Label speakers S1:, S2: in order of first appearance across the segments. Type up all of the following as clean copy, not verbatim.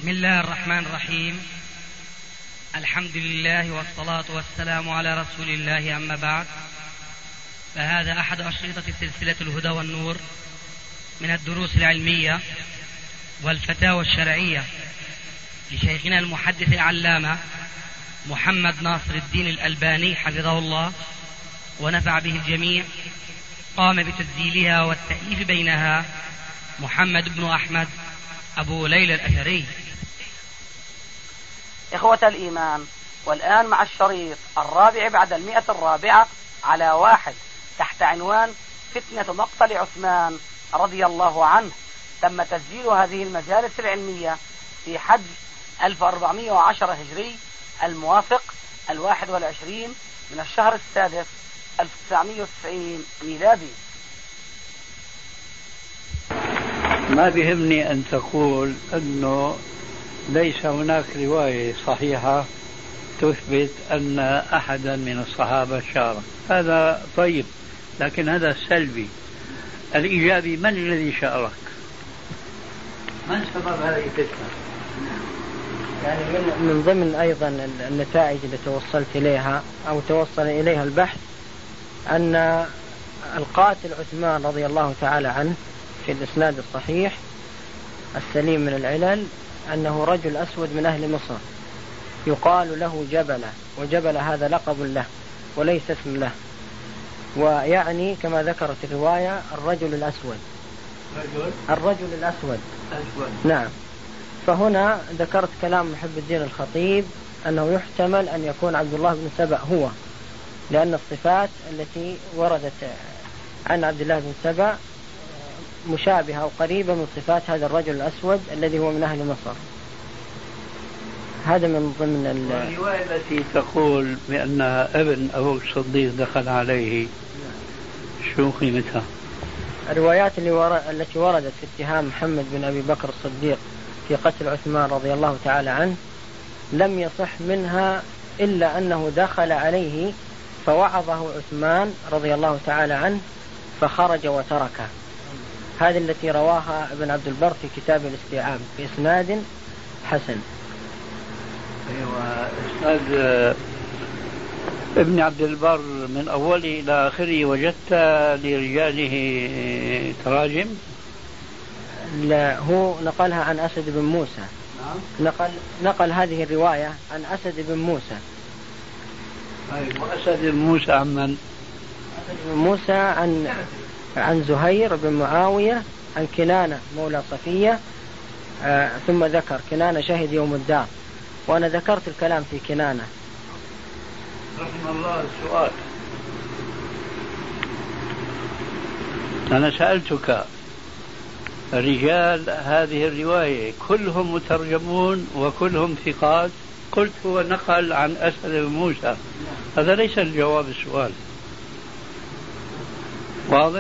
S1: بسم الله الرحمن الرحيم. الحمد لله والصلاة والسلام على رسول الله، أما بعد، فهذا أحد أشرطة سلسلة الهدى والنور من الدروس العلمية والفتاوى الشرعية لشيخنا المحدث العلامة محمد ناصر الدين الألباني حفظه الله ونفع به الجميع. قام بتسجيلها والتأليف بينها محمد بن أحمد أبو ليلى الأثري.
S2: إخوة الإيمان، والآن مع الشريط الرابع بعد 104 على 1 تحت عنوان فتنة مقتل عثمان رضي الله عنه. تم تسجيل هذه المجالس العلمية في حج 1410 هجري الموافق 21 من الشهر السادس 1990 ميلادي.
S3: ما بيهمني أن تقول أنه ليس هناك رواية صحيحة تثبت أن أحدا من الصحابة شارك، هذا طيب، لكن هذا سلبي. الإيجابي، من الذي شارك؟ من سبب هذه الفتنة؟
S4: يعني من ضمن أيضا النتائج التي توصلت إليها أو توصل إليها البحث أن القاتل عثمان رضي الله تعالى عنه في الإسناد الصحيح السليم من العلل أنه رجل أسود من أهل مصر يقال له جبلة، وجبلة هذا لقب له وليس اسم له، ويعني كما ذكرت الرواية الرجل الأسود. الرجل الأسود. نعم. فهنا ذكرت كلام محب الدين الخطيب أنه يحتمل أن يكون عبد الله بن سبأ هو، لأن الصفات التي وردت عن عبد الله بن سبأ مشابهة أو قريبة من صفات هذا الرجل الأسود الذي هو من أهل مصر. هذا من ضمن
S3: الرواية التي تقول بأن ابن أبو الصديق دخل عليه، شو قيمتها؟
S4: الروايات التي وردت في اتهام محمد بن أبي بكر الصديق في قتل عثمان رضي الله تعالى عنه لم يصح منها إلا أنه دخل عليه فوعظه عثمان رضي الله تعالى عنه فخرج وتركه. هذه التي رواها ابن عبد البر في كتاب الاستيعاب بإسناد حسن.
S3: أيوة، إسناد ابن عبد البر من أوله إلى آخره وجدت لرجاله تراجم؟
S4: لا، هو نقلها عن أسد بن موسى. نقل هذه الرواية عن أسد بن موسى.
S3: أسد بن موسى عن من؟
S4: أسد بن موسى عن زهير بن معاوية عن كنانة مولى صفية، ثم ذكر كنانة شهد يوم الدار، وأنا ذكرت الكلام في كنانة.
S3: رحم الله. السؤال، أنا سألتك رجال هذه الرواية كلهم مترجمون وكلهم ثقات، قلت هو نقل عن أسد بن موسى، هذا ليس الجواب السؤال. واضح؟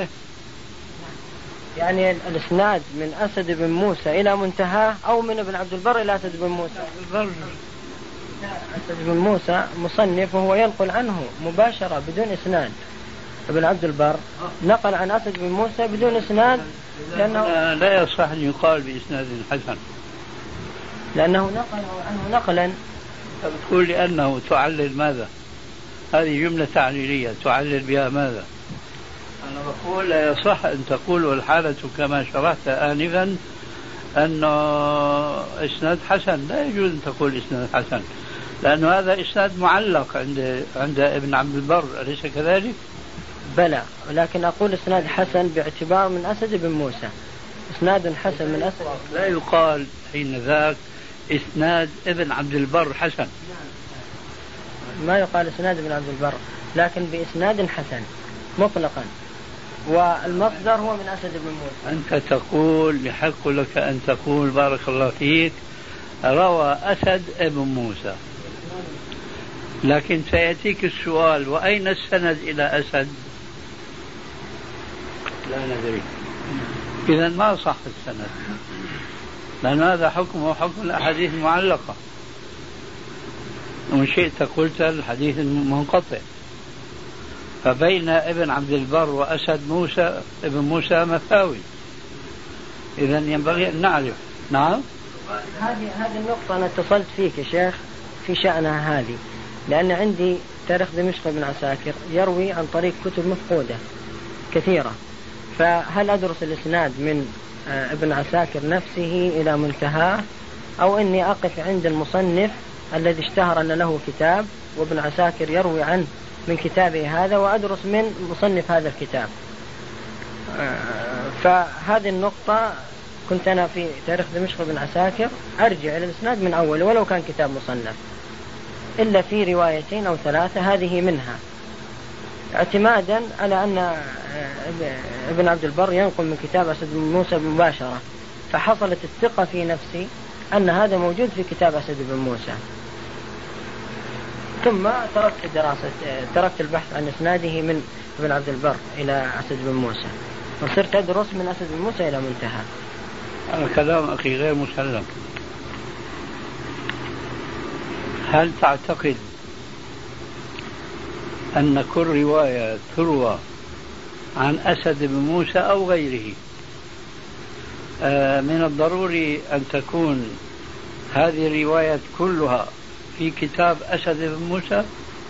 S4: يعني الاسناد من أسد بن موسى إلى منتهى أو من ابن عبد البر إلى أسد بن موسى؟ أسد بن موسى مصنف وهو ينقل عنه مباشرة بدون إسناد. ابن عبد البر نقل عن أسد بن موسى بدون إسناد، لأنه
S3: لا يصح أن يقال بإسناد حسن،
S4: لأنه نقل عنه نقلا.
S3: تقول لأنه تعلل ماذا؟ هذه جملة تعليلية تعلل بها ماذا؟ أنا بقول لا يصح أن تقول والحالة كما شرحت آنفا أنه إسناد حسن، لا يجوز أن تقول إسناد حسن، لأنه هذا إسناد معلق عند ابن عبد البر، أليس كذلك؟
S4: بلى، ولكن أقول إسناد حسن باعتبار من أسد بن موسى، إسناد حسن من أسد.
S3: لا يقال حين ذاك إسناد ابن عبد البر حسن،
S4: ما يقال إسناد ابن عبد البر، لكن بإسناد حسن مطلقا، والمصدر هو من أسد بن موسى.
S3: أنت تقول يحق لك أن تقول بارك الله فيك روى أسد ابن موسى، لكن سيأتيك السؤال وأين السند إلى أسد؟ لا ندري. إذن ما صح السند، لأن هذا حكمه حكم الأحاديث المعلقة، وإن شئت قلت الحديث المنقطع، فبين ابن عبد البر وأسد ابن موسى مساوي، إذن ينبغي أن نعرف. نعم.
S4: هذه النقطة أنا اتصلت فيك يا شيخ في شأنها هذه، لأن عندي تاريخ دمشق بن عساكر يروي عن طريق كتب مفقودة كثيرة، فهل أدرس الإسناد من ابن عساكر نفسه إلى منتهاه، أو إني أقف عند المصنف الذي اشتهر أن له كتاب وابن عساكر يروي عنه من كتابه هذا وأدرس من مصنف هذا الكتاب؟ فهذه النقطة كنت أنا في تاريخ دمشق بن عساكر أرجع إلى الإسناد من أول ولو كان كتاب مصنف، إلا في روايتين أو ثلاثة هذه منها، اعتمادا على أن ابن عبد البر ينقل من كتاب أسد بن موسى مباشرة، فحصلت الثقة في نفسي أن هذا موجود في كتاب أسد بن موسى. ثم تركت البحث عن إسناده من ابن عبد البر إلى أسد بن موسى، وصرت أدرس من أسد بن موسى إلى منتهى.
S3: هذا كلام أخي غير مسلم. هل تعتقد أن كل رواية تروى عن أسد بن موسى أو غيره من الضروري أن تكون هذه الروايات كلها في كتاب أسد بن موسى؟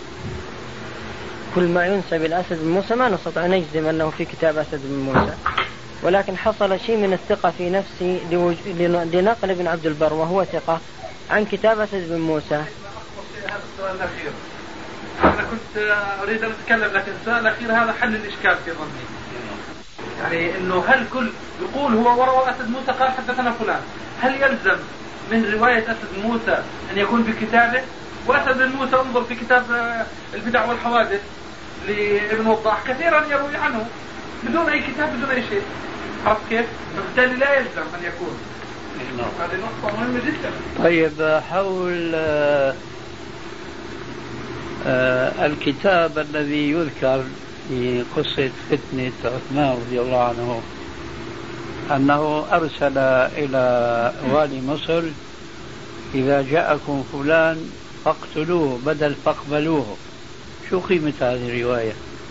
S4: كل ما ينسب الأسد بن موسى ما نستطيع أن نجزم أنه في كتاب أسد بن موسى، ولكن حصل شيء من الثقة في نفسي لنقل ابن عبد البر وهو ثقة عن كتاب أسد بن موسى.
S5: هذا السؤال الأخير أنا كنت أريد أن أتكلم، لكن السؤال الأخير هذا حل الإشكال في ظني، يعني إنه هل كل يقول هو وروى أسد موسى قال حدثنا فلان، هل يلزم من رواية أسد موسى أن يكون في كتابه؟ وأسد موسى انظر في كتاب البدع والحوادث لابن وضاح كثيرا يروي عنه بدون أي كتاب بدون أي شيء، عرفت كيف؟ فبالتالي لا يلزم أن يكون. هذه نقطة مهمة جدا.
S3: طيب حول الكتاب الذي يذكر في قصة فتنة عثمان رضي الله عنه أنه أرسل إلى والي مصر إذا جاءكم فلان فاقتلوه بدل فاقبلوه، شو قيمة هذه الرواية؟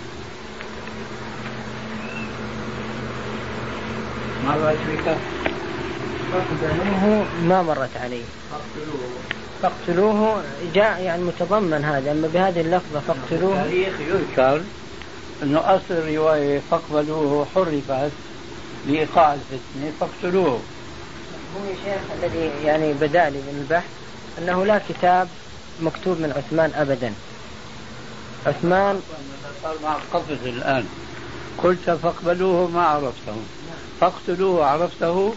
S3: مرت بك؟
S4: ما مرت علي. فاقتلوه جاء يعني متضمن هذا، أما بهذه اللفظة فاقتلوه
S3: التاريخ يذكر أنه أصل الرواية فاقبلوه حرفت لإيقاع الفتنة فاقتلوه.
S4: هو الشيخ الذي يعني بدأ لي من البحث أنه لا كتاب مكتوب من عثمان أبدا. عثمان
S3: صار مع القفز الآن، قلت فاقبلوه ما عرفته، فاقتلوه عرفته.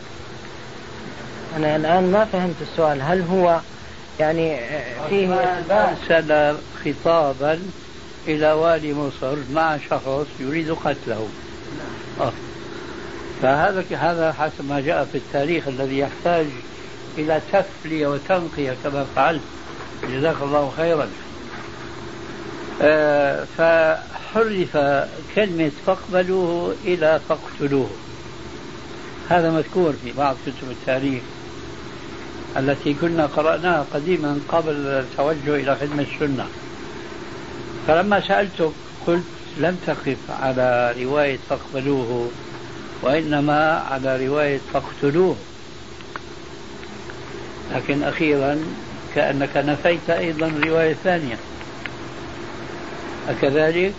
S4: أنا الآن ما فهمت السؤال، هل هو يعني فيه
S3: أرسل خطابا إلى والي مصر مع شخص يريد قتله، فهذا حسب ما جاء في التاريخ الذي يحتاج إلى تفلية وتنقية كما فعلت، جزاك الله خيرا. فحرف كلمة فاقبلوه إلى فاقتلوه، هذا مذكور في بعض كتب التاريخ التي كنا قرأناها قديما قبل التوجه إلى خدمة السنة. فلما سألتك قلت لم تقف على رواية فاقبلوه وإنما على رواية فاقتلوه، لكن أخيرا كأنك نفيت أيضا رواية ثانية، أكذلك؟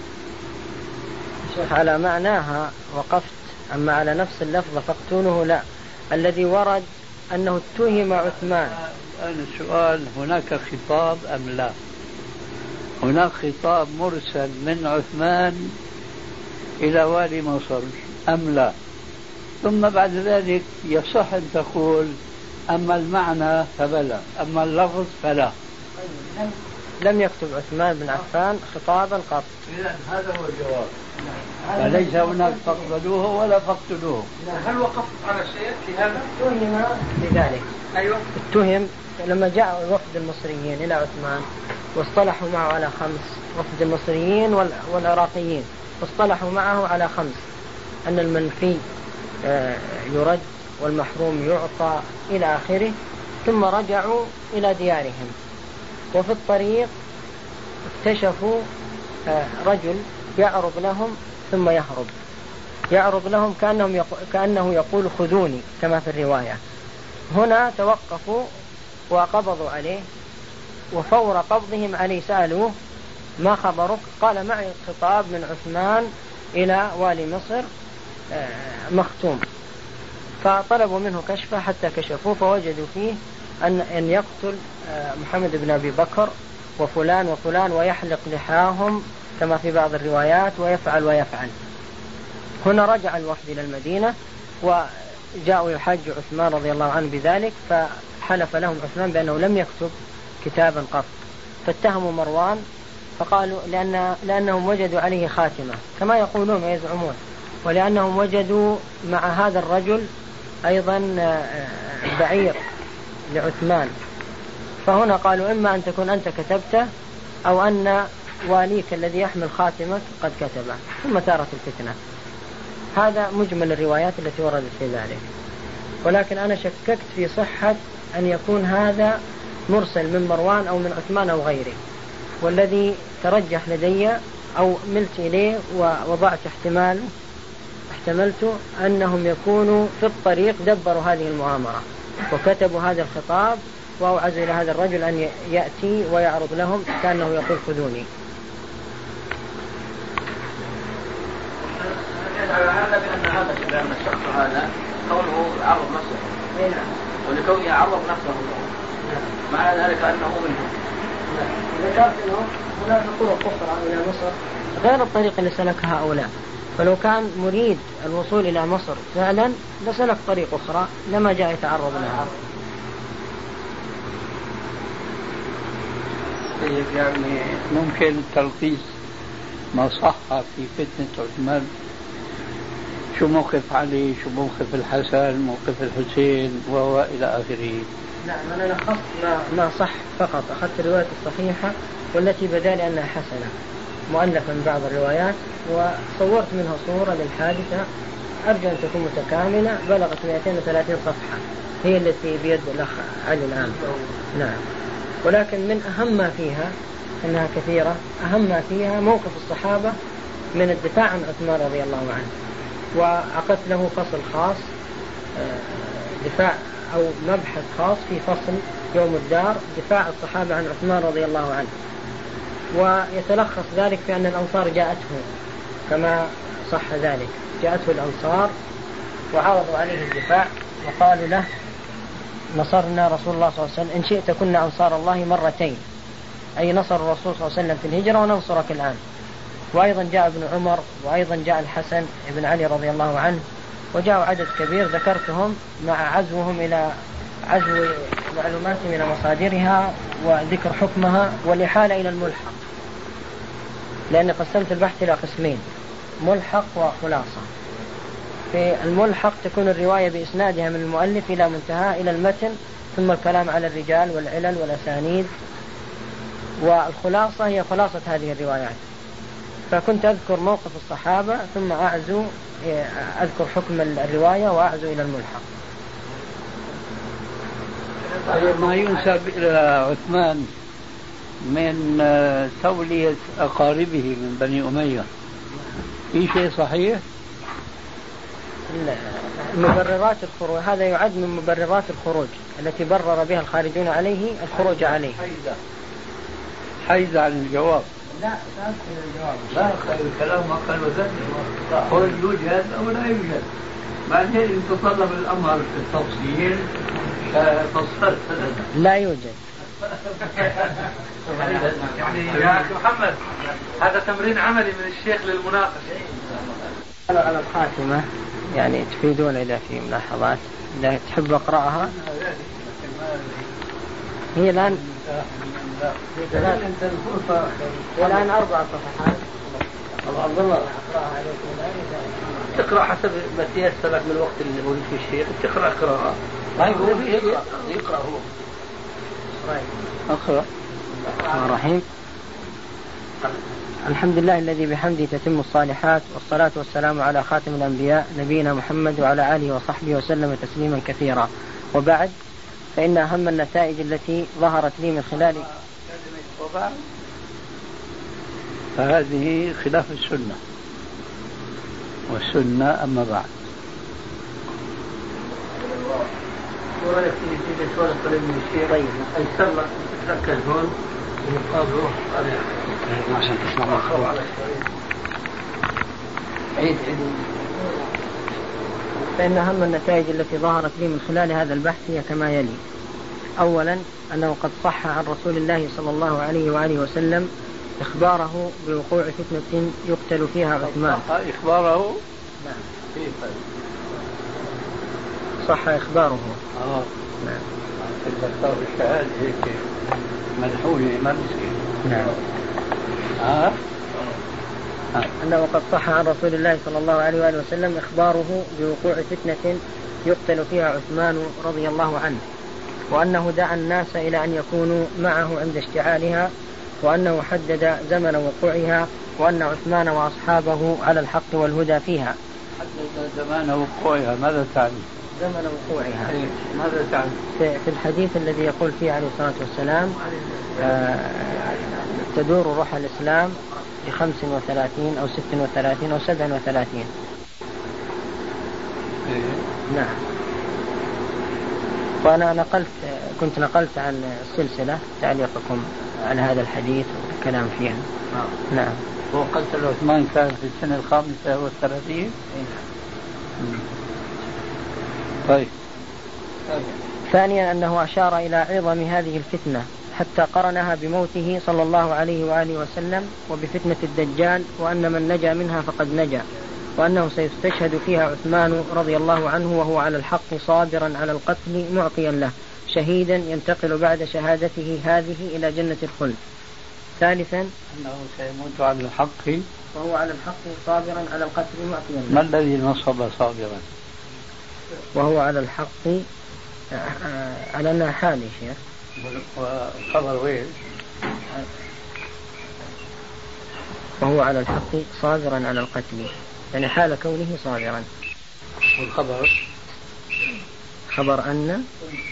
S4: شيخ على معناها وقفت، أما على نفس اللفظة فاقتلوه لا. الذي ورد أنه اتهم عثمان.
S3: الآن السؤال هناك خطاب أم لا؟ هناك خطاب مرسل من عثمان إلى والي مصر أم لا؟ ثم بعد ذلك يصح أن تقول أما المعنى فبلا، أما اللفظ فلا.
S4: لم يكتب عثمان بن عفان خطابا قط.
S3: هذا هو الجواب. فليس هناك فاقبلوه ولا فاقتلوه.
S5: هل وقفت على شيء في هذا؟
S4: اتهم بذلك.
S5: أيوة.
S4: اتهم لما جاء وفد المصريين إلى عثمان واصطلحوا معه على 5، وفد المصريين والعراقيين واصطلحوا معه على 5، أن المنفي يرد والمحروم يعطى إلى آخره، ثم رجعوا إلى ديارهم، وفي الطريق اكتشفوا رجل يعرض لهم ثم يهرب، يعرض لهم كأنه يقول خذوني كما في الرواية، هنا توقفوا وقبضوا عليه، وفور قبضهم عليه سألوه ما خبرك؟ قال معي خطاب من عثمان إلى والي مصر مختوم. فطلبوا منه كشفه حتى كشفوه، فوجدوا فيه أن يقتل محمد بن أبي بكر وفلان وفلان ويحلق لحاهم كما في بعض الروايات ويفعل ويفعل. هنا رجع الوفد إلى المدينة وجاءوا يحاجوا عثمان رضي الله عنه بذلك، فحلف لهم عثمان بأنه لم يكتب كتابا قط، فاتهموا مروان فقالوا لأنهم وجدوا عليه خاتمة كما يقولون ويزعمون، ولأنهم وجدوا مع هذا الرجل أيضا بعير لعثمان، فهنا قالوا إما أن تكون أنت كتبته أو أن واليك الذي يحمل خاتمك قد كتبه، ثم ثارت الفتنة. هذا مجمل الروايات التي وردت في ذلك، ولكن أنا شككت في صحة أن يكون هذا مرسل من مروان أو من عثمان أو غيره، والذي ترجح لدي أو ملت إليه ووضعت احتملت أنهم يكونوا في الطريق دبروا هذه المؤامرة وكتبوا هذا الخطاب وأوعزوا إلى هذا الرجل أن يأتي ويعرض لهم كأنه يقول خذوني.
S3: هذا بأن الشخص هذا كونه عرض نفسه ولكونه عرض نفسه معنى ذلك أنه منهم.
S4: ذكرت أنه هناك طرق أخرى إلى مصر غير الطريق اللي سلكها هؤلاء، فلو كان مريد الوصول إلى مصر فعلا لسلك طريق أخرى لما جاء يتعرض لها.
S3: يعني ممكن تلخيص ما صح في فتنة عثمان، شو موقف علي، شو موقف الحسن، موقف الحسين إلى آخره.
S4: نعم أنا لخصت ما صح فقط، أخذت الرواية الصحيحة والتي بدا لي أنها حسنة مؤلفة من بعض الروايات، وصورت منها صورة للحادثة أرجو أن تكون متكاملة، بلغت 230 صفحة، هي التي بيد الأخ علي الآن. نعم، ولكن من أهم ما فيها أنها كثيرة، أهم ما فيها موقف الصحابة من الدفاع عن عثمان رضي الله عنه، وعقدت له فصل خاص دفاع أو مبحث خاص في فصل يوم الدار دفاع الصحابة عن عثمان رضي الله عنه، ويتلخص ذلك في أن الأنصار جاءته كما صح ذلك، جاءته الأنصار وعرضوا عليه الدفاع وقالوا له نصرنا رسول الله صلى الله عليه وسلم، إن شئت كنا أنصار الله مرتين، أي نصر الرسول صلى الله عليه وسلم في الهجرة وننصرك الآن. وأيضا جاء ابن عمر، وأيضا جاء الحسن ابن علي رضي الله عنه، وجاءوا عدد كبير ذكرتهم مع عزوهم إلى عزو معلوماتهم إلى مصادرها وذكر حكمها والإحالة إلى الملحق، لأني قسمت البحث إلى قسمين، ملحق وخلاصة. في الملحق تكون الرواية بإسنادها من المؤلف إلى منتهى إلى المتن، ثم الكلام على الرجال والعلل والأسانيد، والخلاصة هي خلاصة هذه الروايات. فكنت أذكر موقف الصحابة ثم أذكر حكم الرواية وأعزو إلى الملحق.
S3: ما ينسب إلى عثمان من تولية أقاربه من بني أمية في شيء صحيح؟
S4: مبررات الخروج، هذا يعد من مبررات الخروج التي برر بها الخارجون عليه الخروج عليه.
S3: حيز عن الجواب.
S4: لا سأذكر الجواب.
S3: لا خير الكلام ما قال وزن، خروج يوجد أو لا يوجد، بعدين إن تطلب الأمر في التفصيل فصلت.
S4: لا يوجد.
S5: يعني يا أخي محمد هذا تمرين عملي من الشيخ للمناقشة.
S4: على الخاتمة يعني تفيدون إذا في ملاحظات إذا تحب أقرأها. هي الآن والآن 4 صفحات.
S3: تقرأ حسب ما تيسر لك من الوقت اللي موجود فيه الشيخ، تقرأ قراءة. يقرأ هو. أقرأ.
S4: الرحمن الرحيم. الحمد لله الذي بحمده تتم الصالحات، والصلاة والسلام على خاتم الأنبياء نبينا محمد وعلى آله وصحبه وسلم تسليما كثيرا. وبعد، فإن أهم النتائج التي ظهرت لي من خلال
S3: فهذه خلاف السنة، والسنة أما بعد ورأيك في سؤال قريب من الشيء طيب أيسر لك تتركز هون ومقابله
S1: عشان تسمع ما
S3: عيد
S4: فإن أهم النتائج التي ظهرت لي من خلال هذا البحث هي كما يلي. أولا أنه قد صح عن رسول الله صلى الله عليه وآله وسلم إخباره بوقوع فتنة يقتل فيها عثمان.
S3: إخباره؟
S4: نعم.
S3: كيف؟
S4: صح إخباره.
S3: نعم. الدكتور الشهادة هيك مدحوني ما مسكين.
S4: نعم. أنه قد صح عن رسول الله صلى الله عليه وآله وسلم إخباره بوقوع فتنة يقتل فيها عثمان رضي الله عنه، وأنه دعا الناس إلى أن يكونوا معه عند اشتعالها، وأنه حدد زمن وقوعها، وأن عثمان وأصحابه على الحق والهدى فيها.
S3: حدد زمان وقوعها ماذا تعني؟
S4: زمن وقوعها
S3: ماذا تعني؟
S4: في الحديث الذي يقول فيه عليه الصلاة والسلام تدور روح الإسلام في 35 أو 36 أو 37. نعم. وأنا كنت نقلت عن السلسلة تعليقكم على هذا الحديث والكلام فيها. نعم.
S3: وقتل عثمان كان في السنة 35. طيب.
S4: ثانيا أنه أشار إلى عظم هذه الفتنة حتى قرنها بموته صلى الله عليه وآله وسلم وبفتنة الدجال، وأن من نجا منها فقد نجا، وأنه سيستشهد فيها عثمان رضي الله عنه وهو على الحق صابرا على القتل معطيا له، شهيدا ينتقل بعد شهادته هذه إلى جنة الخلد. ثالثا
S3: أنه سيموت على الحق
S4: وهو على الحق صابرا على القتل معطيا له.
S3: ما الذي نصب صابرا؟
S4: وهو على الحق على أنها حال شيخ.
S3: والخبر وين؟
S4: وهو على الحق صابرا على القتل، يعني حال كونه صابرا.
S3: والخبر
S4: خبر أن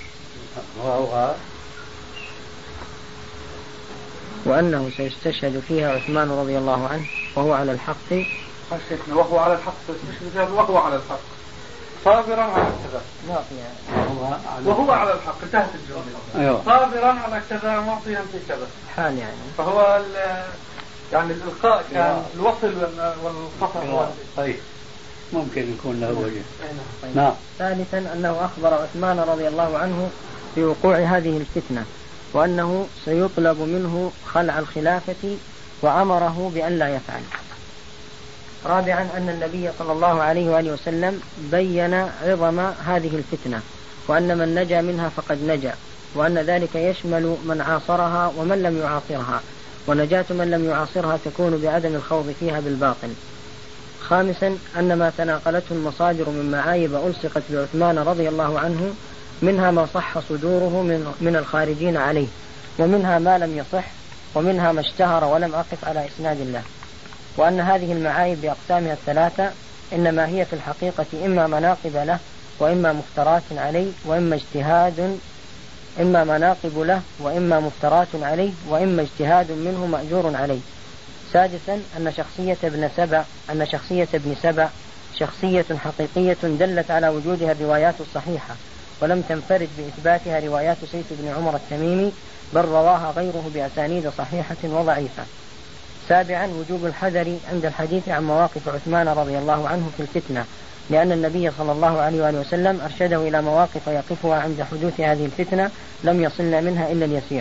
S4: وأنه سيستشهد فيها عثمان رضي الله عنه وهو على الحق.
S5: وهو على الحق وهو على الحق صابرا على كذا وهو على الحق. انتهت الجملة.
S3: أيوه.
S5: صابرا على كذا معطيا في كذا
S4: حال يعني.
S5: فهو يعني الإلقاء كان الوصل والقطع.
S3: طيب ممكن يكون له وجه.
S4: نعم. ثالثا أنه أخبر عثمان رضي الله عنه بوقوع هذه الفتنة، وأنه سيطلب منه خلع الخلافة، وأمره بأن لا يفعل. رابعا أن النبي صلى الله عليه وآله وسلم بين عظم هذه الفتنة، وأن من نجا منها فقد نجا، وأن ذلك يشمل من عاصرها ومن لم يعاصرها، ونجاة من لم يعاصرها تكون بعدم الخوض فيها بالباطل. خامسا أن ما تناقلته المصادر من معايب ألصقت بعثمان رضي الله عنه منها ما صح صدوره من الخارجين عليه، ومنها ما لم يصح، ومنها ما اشتهر ولم أقف على إسناد الله. وأن هذه المعايب بأقسامها الثلاثة إنما هي في الحقيقة إما مناقب له، وإما مفترات عليه، وإما اجتهاد، إما مناقب له وإما مفترات عليه، وإما اجتهاد منه مأجور عليه. سادسا أن شخصية ابن سبأ شخصية حقيقية دلت على وجودها الروايات الصحيحة، ولم تنفرد بإثباتها روايات سيف بن عمر التميمي، بل رواها غيره بأسانيد صحيحة وضعيفة. سابعا وجوب الحذر عند الحديث عن مواقف عثمان رضي الله عنه في الفتنة، لأن النبي صلى الله عليه وآله وسلم أرشده إلى مواقف يقفها عند حدوث هذه الفتنة لم يصلنا منها إلا اليسير.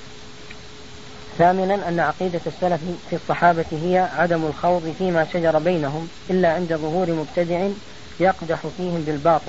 S4: ثامنا أن عقيدة السلف في الصحابة هي عدم الخوض فيما شجر بينهم إلا عند ظهور مبتدع يقدح فيهم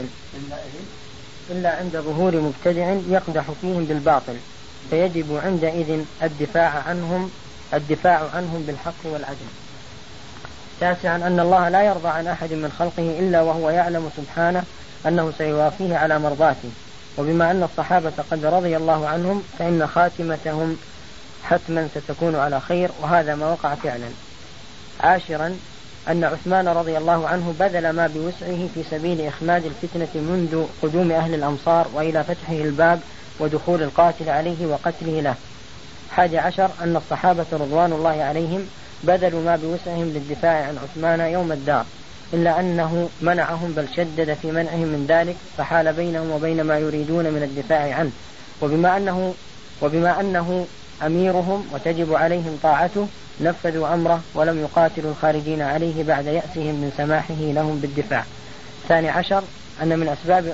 S4: بالباطل، فيجب عندئذ الدفاع عنهم بالحق والعدل. تاسعا أن الله لا يرضى عن أحد من خلقه إلا وهو يعلم سبحانه أنه سيوافيه على مرضاته، وبما أن الصحابة قد رضي الله عنهم فإن خاتمتهم حتما ستكون على خير، وهذا ما وقع فعلا. عاشرا أن عثمان رضي الله عنه بذل ما بوسعه في سبيل إخماد الفتنة منذ قدوم أهل الأمصار وإلى فتحه الباب ودخول القاتل عليه وقتله له. 11 أن الصحابة رضوان الله عليهم بذلوا ما بوسعهم للدفاع عن عثمان يوم الدار، إلا أنه منعهم بل شدد في منعهم من ذلك، فحال بينهم وبين ما يريدون من الدفاع عنه. وبما أنه أميرهم وتجب عليهم طاعته نفذوا أمره ولم يقاتلوا الخارجين عليه بعد يأسهم من سماحه لهم بالدفاع. 12 أن من أسباب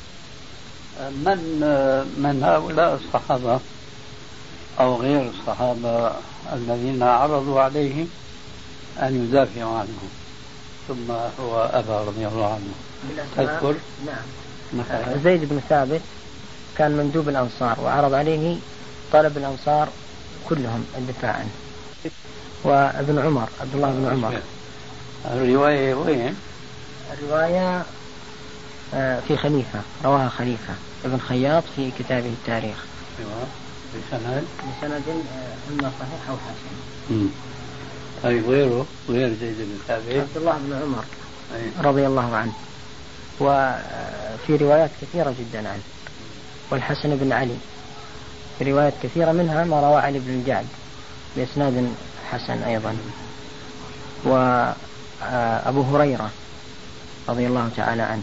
S3: من هؤلاء الصحابة أو غير الصحابة الذين عرضوا عليه أن يدافعوا عنه ثم هو أبى رضي الله عنه؟ تذكر؟
S4: نعم. زيد بن ثابت كان مندوب الأنصار وعرض عليه طلب الأنصار كلهم الدفاع عنه. وابن عمر عبد الله بن عمر.
S3: الرواية وين؟
S4: الرواية في خليفة، رواها خليفة ابن خياط في كتابه التاريخ. بسند إما صحيح أو حسن.
S3: طيب غير زيد بن ثابت؟
S4: عبد الله بن عمر رضي الله عنه، وفي روايات كثيرة جدا عنه. والحسن بن علي في روايات كثيرة، منها ما روى علي بن الجعد بإسناد حسن أيضا. وأبو هريرة رضي الله تعالى عنه.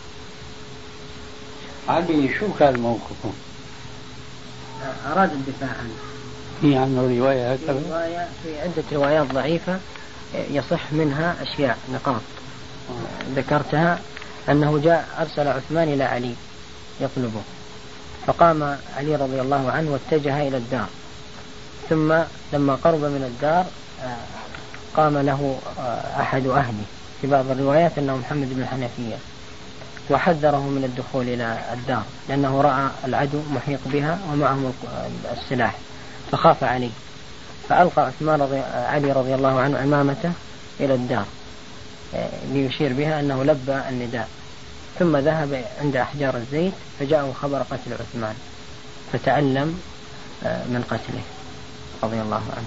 S3: علي شو كان موقفه؟
S4: أراد الدفاع عنه.
S3: في عنه رواية هكذا؟
S4: في عدة روايات ضعيفة يصح منها أشياء نقاط ذكرتها، أنه جاء أرسل عثمان إلى علي يطلبه، فقام علي رضي الله عنه واتجه إلى الدار، ثم لما قرب من الدار قام له أحد أهله، في بعض الروايات أنه محمد بن الحنفية، وحذره من الدخول إلى الدار لأنه رأى العدو محيط بها ومعهم السلاح فخاف عليه، فألقى علي رضي الله عنه عمامته إلى الدار ليشير بها أنه لبى النداء، ثم ذهب عند أحجار الزيت فجاءه خبر قتل عثمان فتعلم من قتله رضي الله عنه.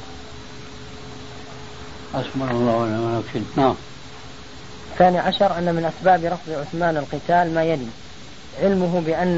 S3: أسمع الله ونعم الوكيل. نعم.
S4: 12 أن من أسباب رفض عثمان القتال ما يلي: علمه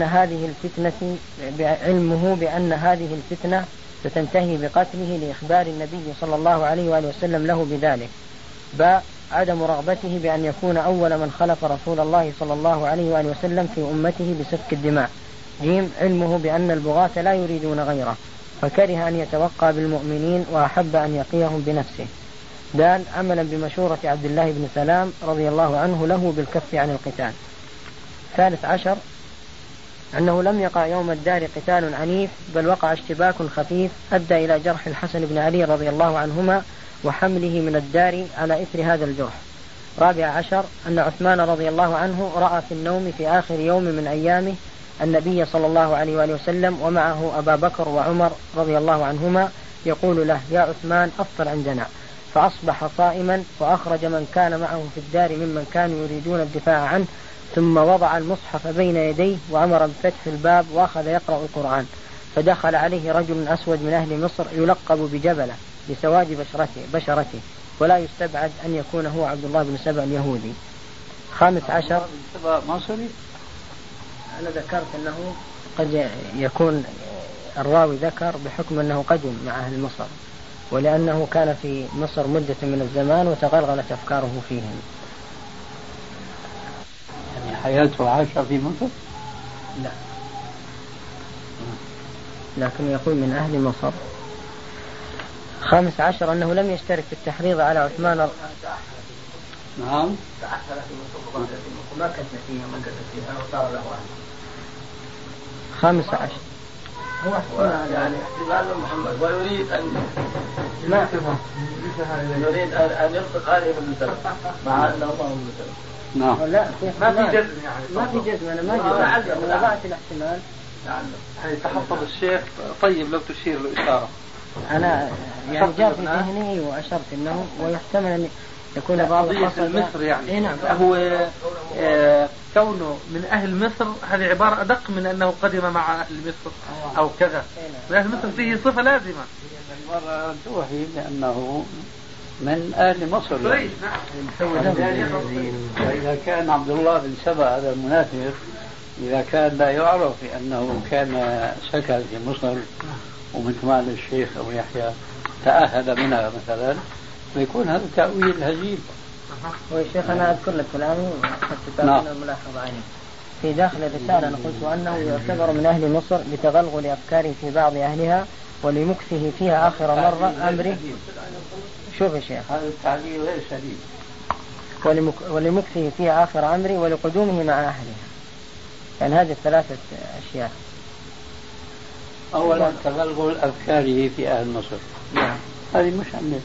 S4: بأن هذه الفتنة ستنتهي بقتله لإخبار النبي صلى الله عليه وآله وسلم له بذلك. عدم رغبته بأن يكون أول من خلف رسول الله صلى الله عليه وآله وسلم في أمته بسفك الدماء. علمه بأن البغاة لا يريدون غيره فكره أن يتوقى بالمؤمنين وأحب أن يقيهم بنفسه. عملا بمشورة عبد الله بن سلام رضي الله عنه له بالكف عن القتال. 13 أنه لم يقع يوم الدار قتال عنيف، بل وقع اشتباك خفيف أدى إلى جرح الحسن بن علي رضي الله عنهما وحمله من الدار على إثر هذا الجرح. 14 أن عثمان رضي الله عنه رأى في النوم في آخر يوم من أيامه النبي صلى الله عليه وآله وسلم ومعه أبا بكر وعمر رضي الله عنهما يقول له: يا عثمان أفطر عندنا، فأصبح صائما، وأخرج من كان معه في الدار ممن كانوا يريدون الدفاع عنه، ثم وضع المصحف بين يديه وأمر بفتح الباب وأخذ يقرأ القرآن، فدخل عليه رجل أسود من أهل مصر يلقب بجبلة بسواد بشرته، ولا يستبعد أن يكون هو عبد الله بن سبأ اليهودي. 15
S3: مصري.
S4: أنا ذكرت أنه قد يكون الراوي ذكر بحكم أنه قدم مع أهل مصر، ولأنه كان في مصر مدة من الزمان وتغلغلت أفكاره فيهم.
S3: يعني حياته عاشها في مصر؟
S4: لا، لكن يقول من أهل مصر. 15 أنه لم يشترك في التحريض على عثمان.
S3: نعم.
S4: ما كتب فيها من كتب فيها وصار له أهل. 15 هو يعني احتمال محمد ويريد أن يلصق عليه ابن سلمة مع أنه ما هو ابن سلمة.
S3: نعم.
S4: لا ما في جزم، يعني ما في جزم. أنا ما جزم، أنا وضعت الاحتمال.
S5: يعني تحفظ الشيخ. طيب لو تشير له إشارة.
S4: أنا يعني جاء في ذهني وأشرت أنه ويحتمل أن يكون بعض
S5: مصر يعني.
S4: نعم.
S5: هو كونه من أهل مصر هذه عبارة أدق من أنه قدم مع أهل مصر أو كذا. من أهل مصر فيه صفة لازمة.
S3: المرة توحي لأنه من أهل مصر يعني. وإذا كان عبد الله بن سبأ هذا المنافق، إذا كان لا يعرف أنه كان سكن في مصر ومثل ما الشيخ أبو يحيى تأهل منها مثلا، فيكون هذا تأويل هزيل.
S4: ويا أنا أذكر لك كلامي حتى تعطينا الملاحظة عليه. في داخل الرسالة أنا قلت أنه يعتبر من أهل مصر بتغلغل أفكاره في بعض أهلها ولمكثه فيها آخر مرة أمره. شوف يا شيخ،
S3: هذا التعليل غير سليم.
S4: ولمكثه فيها آخر أمره ولقدومه مع أهلها. يعني هذه الثلاثة أشياء.
S3: أولا تغلغل أفكاره في أهل مصر. هذه مش عمل.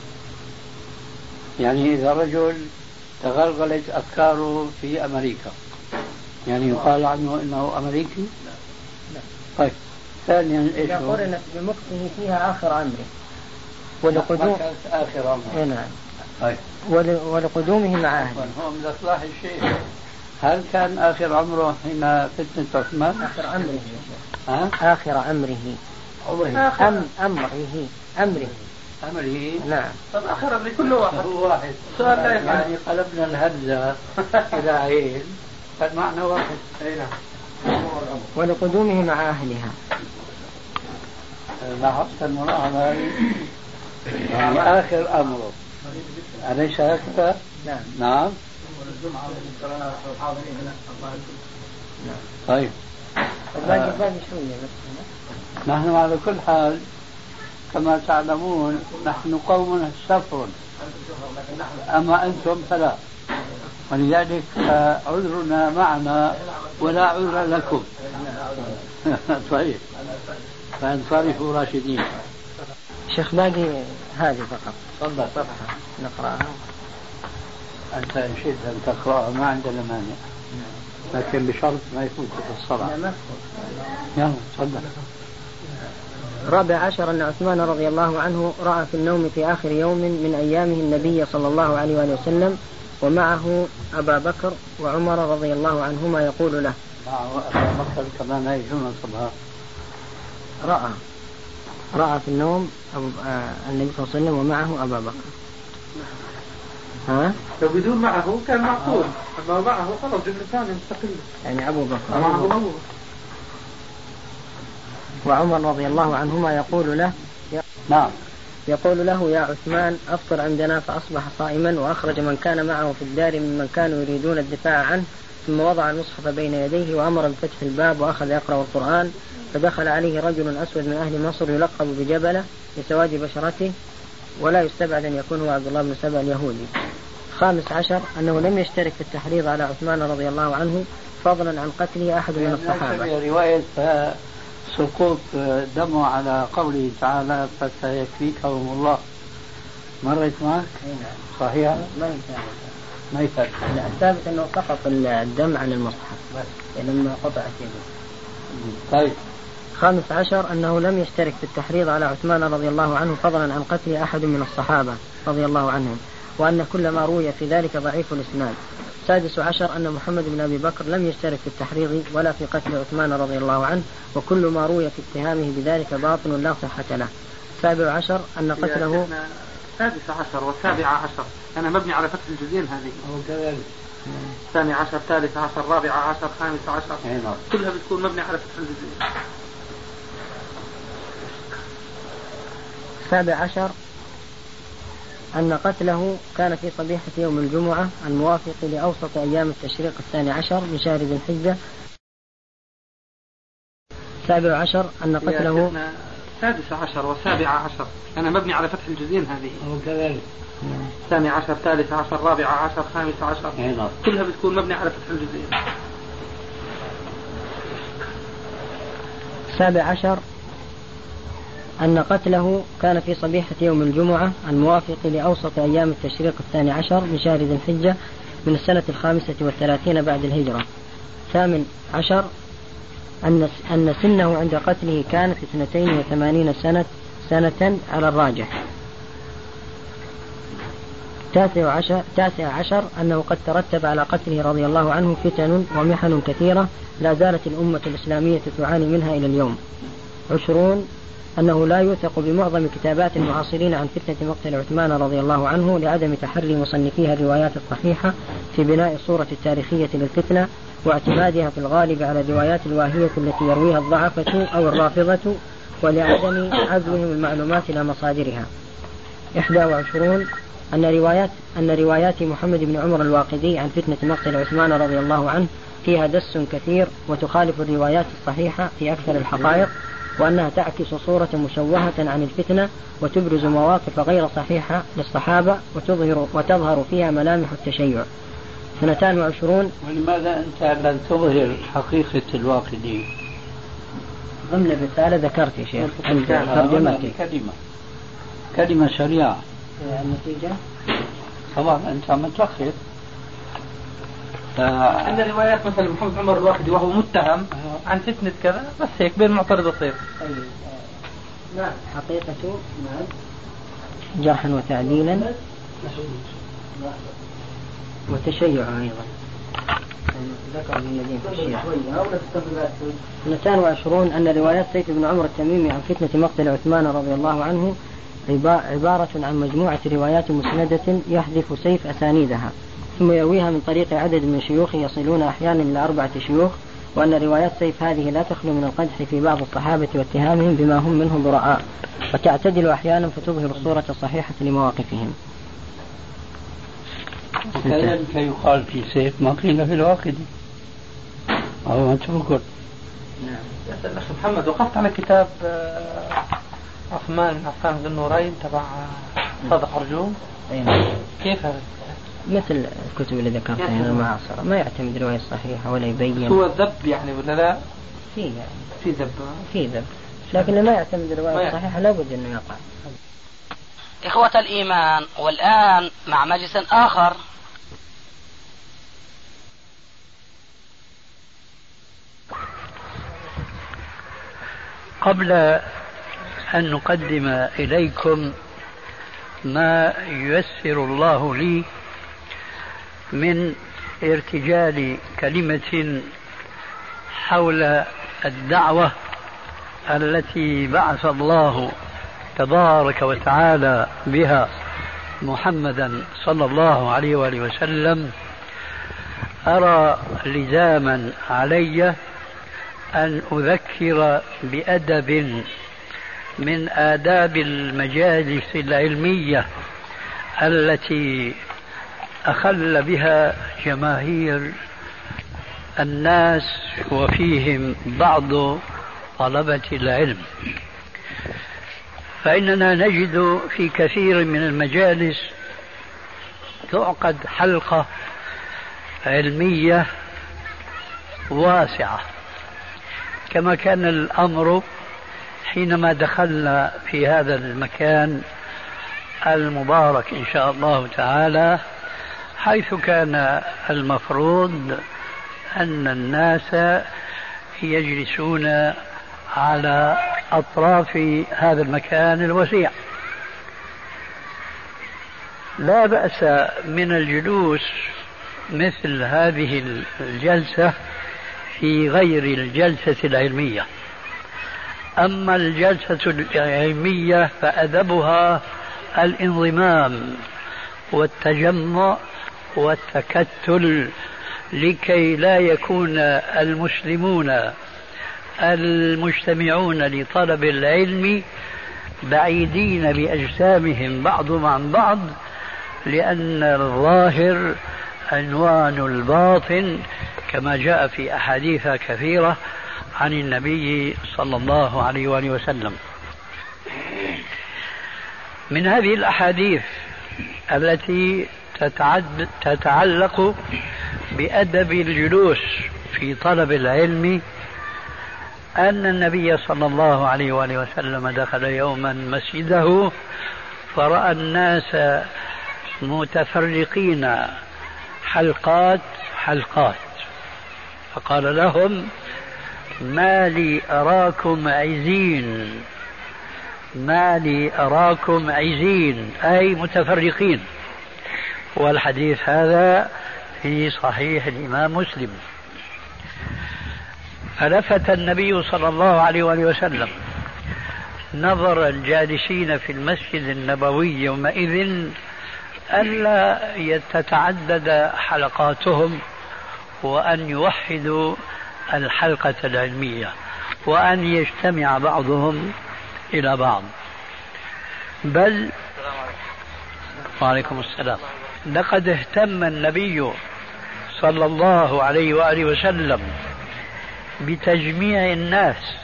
S3: يعني إذا رجل تغلغلت أفكاره في أمريكا يعني يقال عنه إنه أمريكي؟
S4: لا.
S3: طيب ثانيا إيش هو؟
S4: يقول إن بمكثه فيها آخر أمره ولقدوم
S3: آخر أمره.
S4: نعم.
S3: طيب.
S4: ولقدومه مع أهله.
S3: هو من إصلاح الشيء. هل كان آخر عمره حين فتنة عثمان؟
S4: آخر أمره.
S3: آخر
S4: أمره. أمره. نعم.
S5: طب آخر أمره كله واحد.
S3: هو واحد.
S5: سؤال لا يفعل.
S3: يعني قلبنا الهمزة إلى عين فالمعنى واحد. أي نعم.
S4: ولقدومه مع أهلها.
S3: لاحظت الملاحظة هذه؟ يعني آخر أمره. أليس هكذا؟ نعم. طيب.
S4: باقي شوية بس.
S3: نحن على كل حال كما تعلمون نحن قوم سفر أما أنتم فلا، ولذلك عذرنا معنا ولا عذر لكم. طيب فانصرفوا راشدين.
S4: شيخ باقي هذه فقط. تفضل صفحة نقرأها.
S3: أنت إن شئت أن تقرأها ما عندنا مانع، لكن بشرط ما يكون في الصلاة. يلا تفضل.
S4: 14 أن عثمان رضي الله عنه رأى في النوم في آخر يوم من أيامه النبي صلى الله عليه وآله وسلم ومعه أبا بكر وعمر رضي الله عنهما يقول له.
S3: معه أبا بكر كمان يجون الصباح.
S4: رأى في النوم النبي صلى الله عليه وسلم ومعه أبا بكر.
S5: لو بدون معه كان معقول، أما معه خلاص جملة ثانية مستقلة.
S4: يعني أبو بكر وعمر رضي الله عنهما يقول له.
S3: نعم.
S4: يقول له يا عثمان أفطر عندنا، فأصبح صائما وأخرج من كان معه في الدار ممن كانوا يريدون الدفاع عنه، ثم وضع المصحف بين يديه وأمر بفتح الباب وأخذ يقرأ القرآن، فدخل عليه رجل أسود من أهل مصر يلقب بجبلة لسواد بشرته، ولا يستبعد أن يكون هو عبد الله بن سبأ اليهودي. 15 أنه لم يشترك في التحريض على عثمان رضي الله عنه فضلا عن قتله أحد من الصحابة.
S3: رواية سقوط دمه على قوله تعالى فسيكفيكهم الله مرت معك؟ صحيح؟ ما يثبت.
S4: لا الثابت أنه سقط الدم عن المصحف لما قطعت يده.
S3: طيب.
S4: 15 أنه لم يشترك في التحريض على عثمان رضي الله عنه فضلا عن قتل أحد من الصحابة رضي الله عنهم، وأن كل ما روي في ذلك ضعيف الإسناد. 16 أن محمد بن أبي بكر لم يشترك في التحريض ولا في قتل عثمان رضي الله عنه، وكل ما روي في اتهامه بذلك باطل لا صحة له. 17 أن قتله.
S5: 16 و17 أنا مبني على فتح الجزئين هذه. 12 13 14 15 كلها بتكون مبني على فتح الجزئين.
S4: 17 أن قتله كان في صبيحة يوم الجمعة الموافق لأوسط أيام التشريق 12 من شهر ذي الحجة. 17 أن قتله.
S5: 16 و17 أنا مبني على فتح الجزئين هذه. 12 13 14 15 كلها بتكون مبني على فتح الجزئين.
S4: 17 أن قتله كان في صبيحة يوم الجمعة الموافق لأوسط أيام التشريق 12 من شهر ذي الحجة من السنة 35 بعد الهجرة. 18 أن سنه عند قتله كانت 82 سنة على الراجح. 19 أنه قد ترتب على قتله رضي الله عنه فتن ومحن كثيرة لا زالت الأمة الإسلامية تعاني منها إلى اليوم. 20 أنه لا يوثق بمعظم كتابات المعاصرين عن فتنة مقتل عثمان رضي الله عنه لعدم تحري مصنفيها الروايات الصحيحة في بناء الصورة التاريخية للفتنة واعتمادها في الغالب على الروايات الواهية التي يرويها الضعفة أو الرافضة ولعدم عزوهم المعلومات إلى مصادرها. 21 أن روايات محمد بن عمر الواقدي عن فتنة مقتل عثمان رضي الله عنه فيها دس كثير وتخالف الروايات الصحيحة في أكثر الحقائق، وأنها تعكس صورة مشوهة عن الفتنة وتبرز مواقف غير صحيحة للصحابة وتظهر فيها ملامح التشيع. 22.
S3: ولماذا أنت لن تظهر حقيقة الواقدي؟
S4: ضمن الرسالة ذكرت يا شيخ عند ترجمتي
S3: كلمة سريعة.
S4: النتيجة
S3: طبعا أنت عم تلخص.
S5: عند روايات مثل محمد عمر الواقدي وهو متهم عن فتنة كذا، بس هيك بين معترض وصير.
S4: نعم حقيقة جرحا وتعديلا وتشيع أيضا ذكر من الذين في الشيعة. 22. أن روايات سيف بن عمر التميمي عن فتنة مقتل عثمان رضي الله عنه عبارة عن مجموعة روايات مسندة يحذف سيف أسانيدها ثم يرويها من طريق عدد من شيوخ يصلون أحيانا إلى 4 شيوخ، وأن روايات سيف هذه لا تخلو من القدح في بعض الصحابة واتهامهم بما هم منه براء، وتعتدل أحيانا فتظهر الصورة الصحيحة لمواقفهم.
S3: كيف يقال في سيف ما قيل في الواقدي؟ أو ما تذكر.
S5: نعم. يا أخي محمد، وقفت على كتاب عثمان ذو النورين تبع صادق أرجون. كيف هذا؟
S4: مثل الكتب اللي ذكرتها هنا المعاصرة، ما يعتمد رواية صحيحة ولا يبين.
S5: هو ذب يعني ولا لا؟
S4: في ذب لكن ما يعتمد رواية صحيحة لابد أنه يقع.
S2: إخوة الإيمان، والآن مع مجلس آخر.
S3: قبل أن نقدم إليكم ما ييسر الله لي من ارتجال كلمة حول الدعوة التي بعث الله تبارك وتعالى بها محمدا صلى الله عليه وآله وسلم، أرى لزاما علي أن أذكر بأدب من آداب المجالس العلمية التي أخل بها جماهير الناس وفيهم بعض طلبة العلم. فإننا نجد في كثير من المجالس تعقد حلقة علمية واسعة، كما كان الأمر حينما دخلنا في هذا المكان المبارك إن شاء الله تعالى، حيث كان المفروض أن الناس يجلسون على أطراف هذا المكان الوسيع. لا بأس من الجلوس مثل هذه الجلسة في غير الجلسة العلمية. أما الجلسة العلمية فأدبها الانضمام والتجمع والتكتل، لكي لا يكون المسلمون المجتمعون لطلب العلم بعيدين بأجسامهم بعضهم عن بعض، لأن الظاهر عنوان الباطن، كما جاء في أحاديث كثيرة عن النبي صلى الله عليه وآله وسلم. من هذه الأحاديث التي تتعلق بأدب الجلوس في طلب العلم أن النبي صلى الله عليه وآله وسلم دخل يوما مسجده فرأى الناس متفرقين حلقات، فقال لهم: ما لي أراكم عزين، أي متفرقين. والحديث هذا في صحيح الإمام مسلم. فلفت النبي صلى الله عليه وآله وسلم نظر الجالسين في المسجد النبوي يومئذ ألا تتعدد حلقاتهم، وأن يوحدوا الحلقة العلمية، وأن يجتمع بعضهم إلى بعض. بل وعليكم السلام. لقد اهتم النبي صلى الله عليه وآله وسلم بتجميع الناس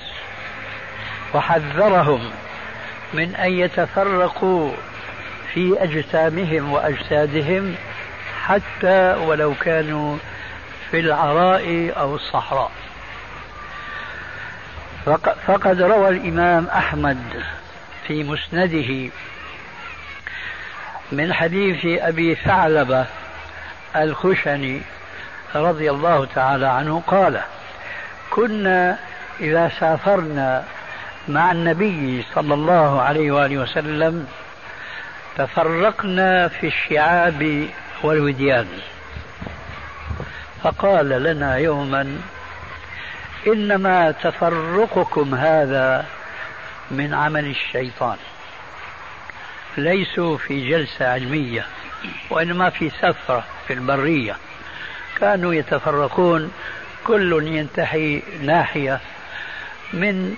S3: وحذرهم من أن يتفرقوا في أجسامهم وأجسادهم حتى ولو كانوا في العراء أو الصحراء. فقد روى الإمام أحمد في مسنده من حديث أبي ثعلبة الخشني رضي الله تعالى عنه قال: كنا إذا سافرنا مع النبي صلى الله عليه وآله وسلم تفرقنا في الشعاب والوديان، فقال لنا يوما: إنما تفرقكم هذا من عمل الشيطان، ليسوا في جلسة علمية وإنما في سفرة في البرية، كانوا يتفرقون كل ينتحي ناحية من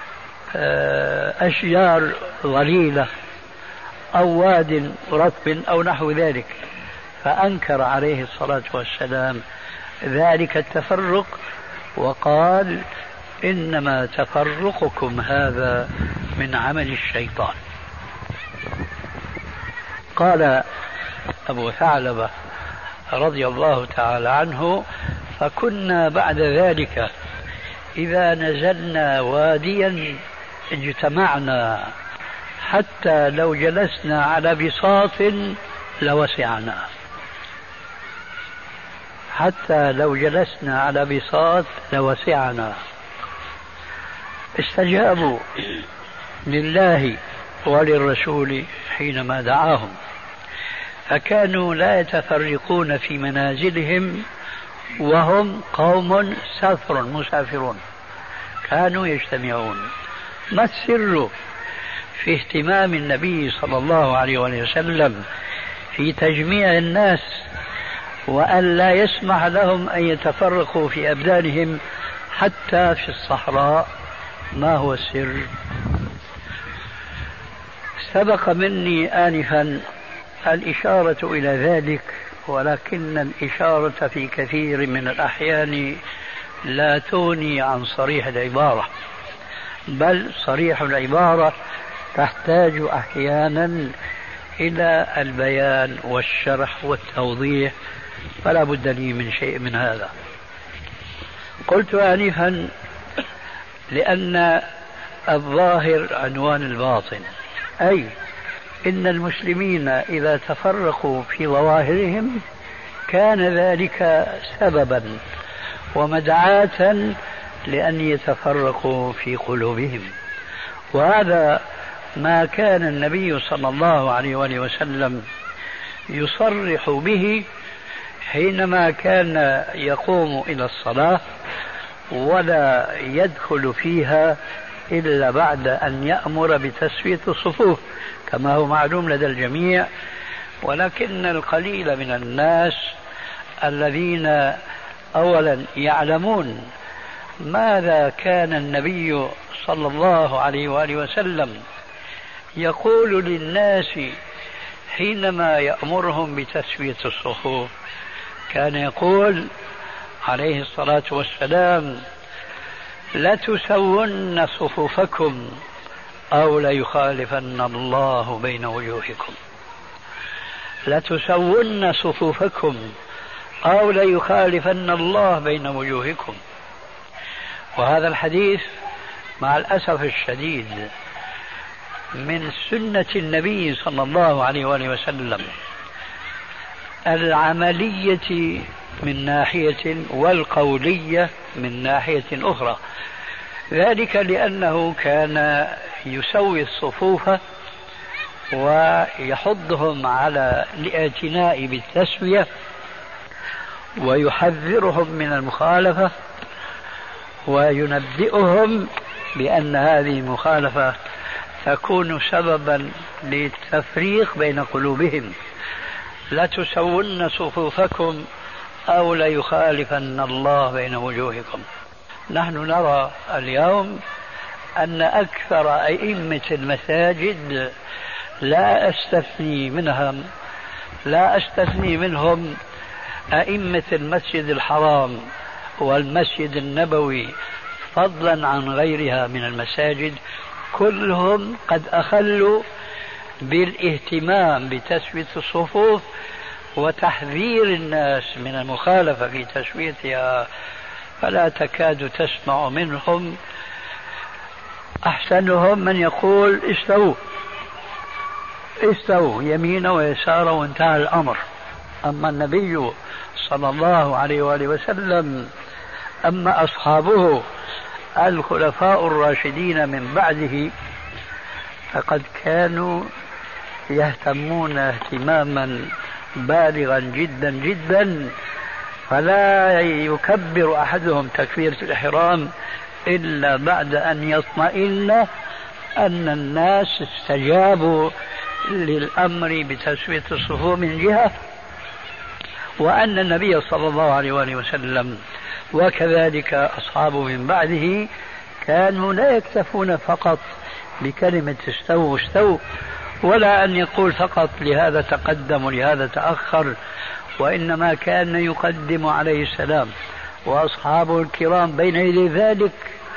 S3: أشجار ظليلة أو واد رطب أو نحو ذلك. فأنكر عليه الصلاة والسلام ذلك التفرق وقال: إنما تفرقكم هذا من عمل الشيطان. قال أبو ثعلبة رضي الله تعالى عنه: فكنا بعد ذلك إذا نزلنا واديا اجتمعنا حتى لو جلسنا على بساط لوسعنا، حتى لو جلسنا على بساط لوسعنا. استجابوا لله وللرسول حينما دعاهم، فكانوا لا يتفرقون في منازلهم وهم قوم سافر مسافرون، كانوا يجتمعون. ما السر في اهتمام النبي صلى الله عليه وسلم في تجميع الناس وأن لا يسمح لهم أن يتفرقوا في أبدانهم حتى في الصحراء؟ ما هو السر؟ سبق مني آنفا الإشارة إلى ذلك، ولكن الإشارة في كثير من الأحيان لا تغني عن صريح العبارة، بل صريح العبارة تحتاج أحيانا إلى البيان والشرح والتوضيح، فلا بد لي من شيء من هذا. قلت آنفا لأن الظاهر عنوان الباطن، أي إن المسلمين إذا تفرقوا في ظواهرهم كان ذلك سببا ومدعاة لأن يتفرقوا في قلوبهم، وهذا ما كان النبي صلى الله عليه وسلم يصرح به حينما كان يقوم إلى الصلاة ولا يدخل فيها إلا بعد أن يأمر بتسوية الصفوف كما هو معلوم لدى الجميع. ولكن القليل من الناس الذين أولا يعلمون ماذا كان النبي صلى الله عليه وآله وسلم يقول للناس حينما يأمرهم بتسوية الصفوف، كان يقول عليه الصلاة والسلام: لتسون صفوفكم أو ليخالفن الله بين وجوهكم، لتسون صفوفكم أو ليخالفن الله بين وجوهكم. وهذا الحديث مع الأسف الشديد من سنة النبي صلى الله عليه وسلم العملية من ناحية والقولية من ناحية أخرى، ذلك لأنه كان يسوي الصفوف ويحضهم على الاعتناء بالتسوية ويحذرهم من المخالفة وينبئهم بأن هذه المخالفة تكون سببا للتفريق بين قلوبهم. لتسون صفوفكم أو ليخالفن الله بين وجوهكم. نحن نرى اليوم أن أكثر أئمة المساجد لا أستثني منهم لا أستثني منهم أئمة المسجد الحرام والمسجد النبوي فضلا عن غيرها من المساجد، كلهم قد أخلوا بالاهتمام بتسوية الصفوف وتحذير الناس من المخالفة في تسويتها، فلا تكاد تسمع منهم أحسنهم من يقول استووا يمينا ويسارا وانتهى الأمر. أما النبي صلى الله عليه وآله وسلم، أما أصحابه الخلفاء الراشدين من بعده فقد كانوا يهتمون اهتماما بالغا جدا جدا، فلا يكبر أحدهم تكبيرة الإحرام إلا بعد أن يطمئن أن الناس استجابوا للأمر بتسوية الصفوف من جهة، وأن النبي صلى الله عليه وآله وسلم وكذلك أصحابه من بعده كانوا لا يكتفون فقط بكلمة استووا، ولا أن يقول فقط لهذا تقدم ولهذا تأخر، وإنما كان يقدم عليه السلام وأصحابه الكرام بين يدي ذلك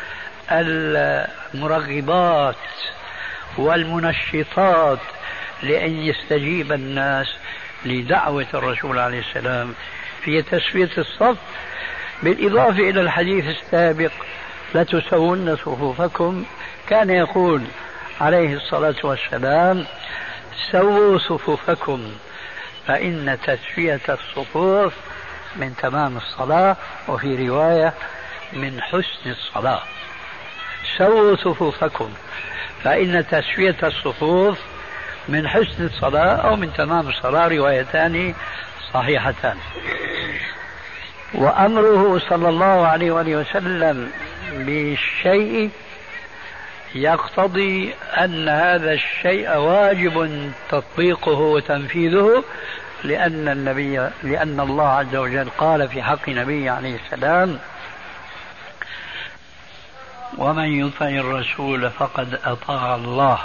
S3: المرغبات والمنشطات لأن يستجيب الناس لدعوة الرسول عليه السلام في تسوية الصف، بالإضافة إلى الحديث السابق لتسوون صفوفكم. كان يقول عليه الصلاة والسلام سووا صفوفكم فإن تسوية الصفوف من تمام الصلاة، وفي رواية من حسن الصلاة. سووا صفوفكم فإن تسوية الصفوف من حسن الصلاة أو من تمام الصلاة، روايتان صحيحتان. وأمره صلى الله عليه وآله وسلم بالشيء يقتضي أن هذا الشيء واجب تطبيقه وتنفيذه، لأن الله عز وجل قال في حق نبيه عليه السلام ومن يطع الرسول فقد أطاع الله،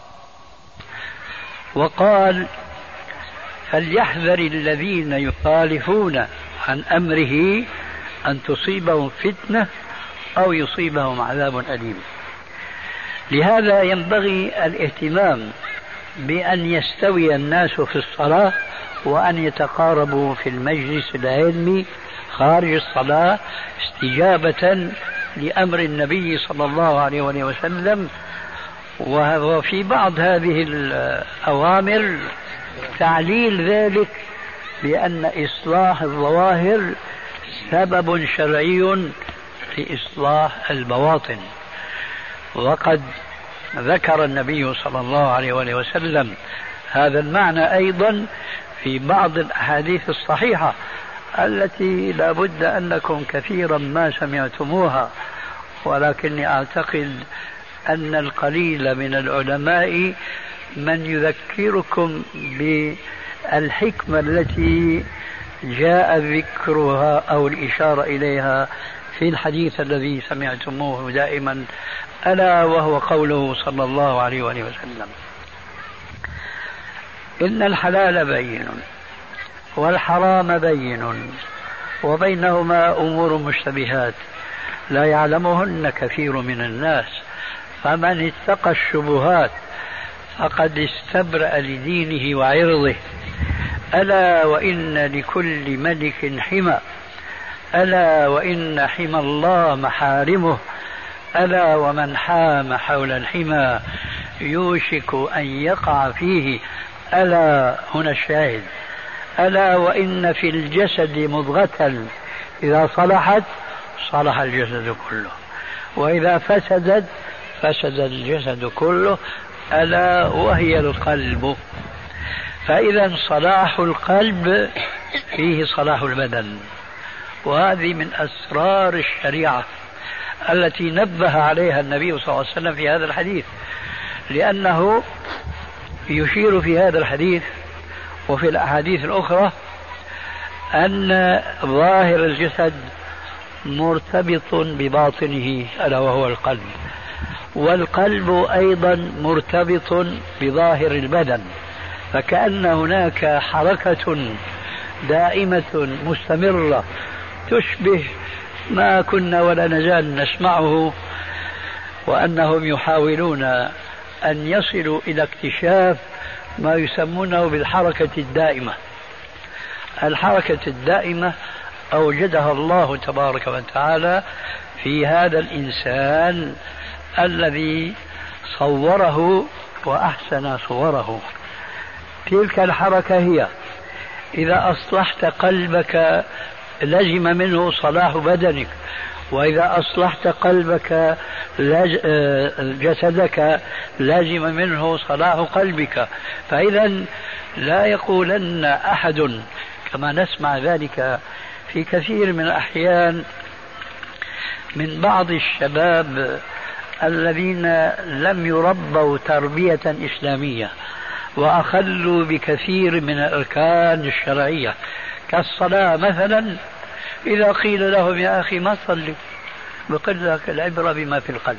S3: وقال فليحذر الذين يخالفون عن أمره أن تصيبهم فتنة أو يصيبهم عذاب أليم. لهذا ينبغي الاهتمام بأن يستوي الناس في الصلاة وأن يتقاربوا في المجلس العلمي خارج الصلاة استجابة لأمر النبي صلى الله عليه وسلم. وفي بعض هذه الأوامر تعليل ذلك بأن إصلاح الظواهر سبب شرعي لإصلاح البواطن، وقد ذكر النبي صلى الله عليه وسلم هذا المعنى أيضا في بعض الأحاديث الصحيحة التي لا بد أنكم كثيرا ما سمعتموها، ولكني أعتقد أن القليل من العلماء من يذكركم بالحكمة التي جاء ذكرها أو الإشارة إليها في الحديث الذي سمعتموه دائما، ألا وهو قوله صلى الله عليه وسلم إن الحلال بين والحرام بين وبينهما أمور مشتبهات لا يعلمهن كثير من الناس، فمن اتقى الشبهات فقد استبرأ لدينه وعرضه. ألا وإن لكل ملك حمى، ألا وإن حمى الله محارمه، ألا ومن حام حول الحمى يوشك أن يقع فيه. ألا هنا الشاهد، ألا وإن في الجسد مضغة إذا صلحت صلح الجسد كله، وإذا فسدت فسد الجسد كله، ألا وهي القلب. فإذا صلاح القلب فيه صلاح البدن، وهذه من أسرار الشريعة التي نبه عليها النبي صلى الله عليه وسلم في هذا الحديث، لأنه يشير في هذا الحديث وفي الأحاديث الأخرى أن ظاهر الجسد مرتبط بباطنه ألا وهو القلب، والقلب أيضا مرتبط بظاهر البدن، فكأن هناك حركة دائمة مستمرة تشبه ما كنا ولا نزال نسمعه، وأنهم يحاولون أن يصلوا إلى اكتشاف ما يسمونه بالحركة الدائمة. الحركة الدائمة أوجدها الله تبارك وتعالى في هذا الإنسان الذي صوره وأحسن صوره. تلك الحركة هي: إذا أصلحت قلبك لزم منه صلاح بدنك، وإذا أصلحت قلبك جسدك لازم منه صلاح قلبك. فإذا لا يقولن أحد كما نسمع ذلك في كثير من الأحيان من بعض الشباب الذين لم يربوا تربية إسلامية وأخلوا بكثير من الأركان الشرعية كالصلاة مثلا، إذا قيل لهم يا أخي ما تصلي، بقول لك العبرة بما في القلب،